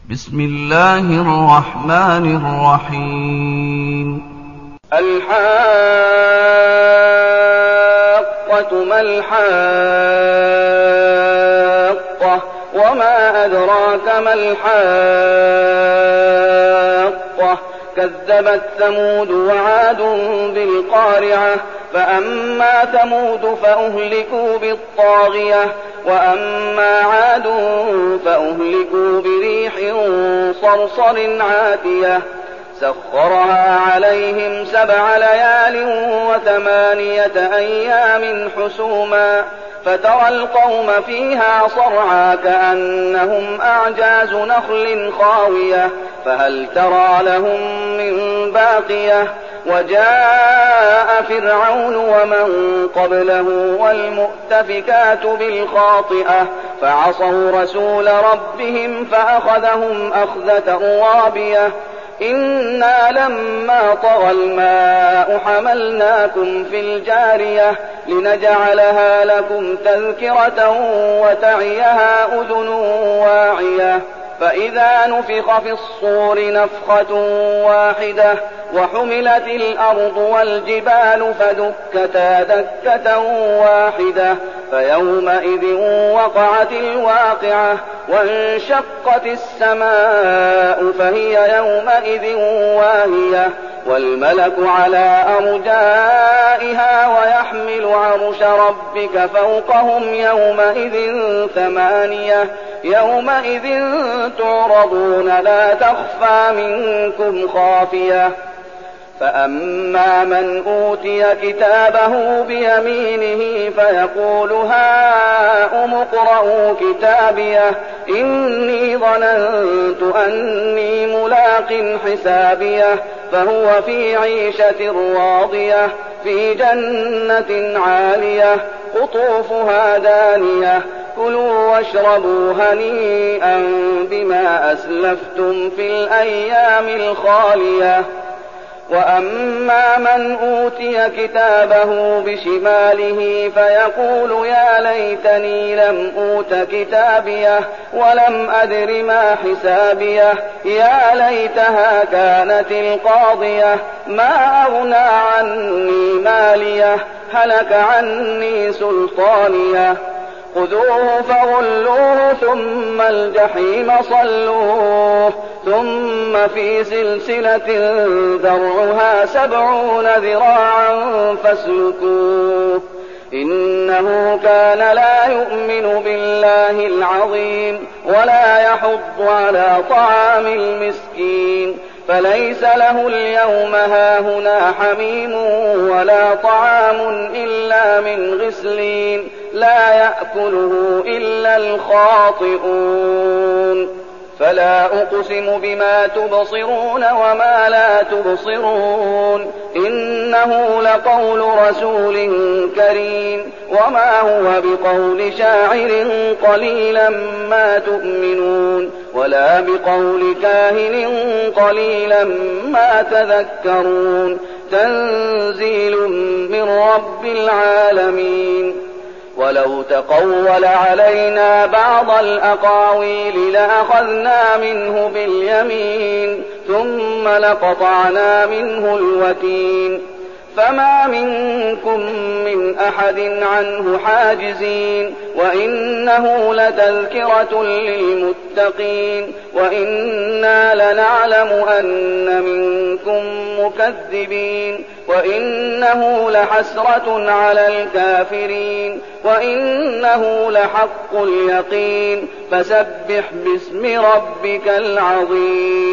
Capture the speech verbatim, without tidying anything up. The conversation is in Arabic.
بسم الله الرحمن الرحيم. الحاقة ما الحاقة وما أدراك ما الحاقة كذبت ثمود وعاد بالقارعة فأما ثمود فأهلكوا بالطاغية وأما عاد فأهلكوا بريح صرصر عاتية سخرها عليهم سبع ليال وثمانية أيام حسوما فترى القوم فيها صرعى كأنهم أعجاز نخل خاوية فهل ترى لهم من باقية وجاء فرعون ومن قبله والمؤتفكات بالخاطئة فعصوا رسول ربهم فأخذهم أخذة رابية إنا لما طغى الماء حملناكم في الجارية لنجعلها لكم تذكرة وتعيها أذن واعية فإذا نفخ في الصور نفخة واحدة وحملت الأرض والجبال فدكتا دكة واحدة فيومئذ وقعت الواقعة وانشقت السماء فهي يومئذ واهية والملك على أرجائها ويحمل عرش ربك فوقهم يومئذ ثمانية يومئذ تعرضون لا تخفى منكم خافية فأما من أوتي كتابه بيمينه فيقول هاؤم اقرءوا كتابيه إني ظننت أني ملاق حسابيه فهو في عيشة راضية في جنة عالية قطوفها دانية كلوا واشربوا هنيئا بما أسلفتم في الأيام الخالية وأما من أوتي كتابه بشماله فيقول يا ليتني لم أوت كتابيه ولم أدر ما حسابيه يا ليتها كانت القاضية ما أغنى عني ماليه هلك عني سلطانيه خذوه فغلوه ثم الجحيم صلوه ثم في سلسلة ذرعها سبعون ذراعا فاسلكوه إنه كان لا يؤمن بالله العظيم ولا يحض على طعام المسكين فليس له اليوم هاهنا حميم ولا طعام إلا من غسلين لا يأكله إلا الخاطئون فلا أقسم بما تبصرون وما لا تبصرون إنه لقول رسول كريم وما هو بقول شاعر قليلا ما تؤمنون ولا بقول كاهن قليلا ما تذكرون تنزيل من رب العالمين ولو تقول علينا بعض الأقاويل لأخذنا منه باليمين ثم لقطعنا منه الوتين فما منكم من أحد عنه حاجزين وإنه لتذكرة للمتقين وإنا لنعلم أن منكم مكذبين وإنه لحسرة على الكافرين وإنه لحق اليقين فسبح باسم ربك العظيم.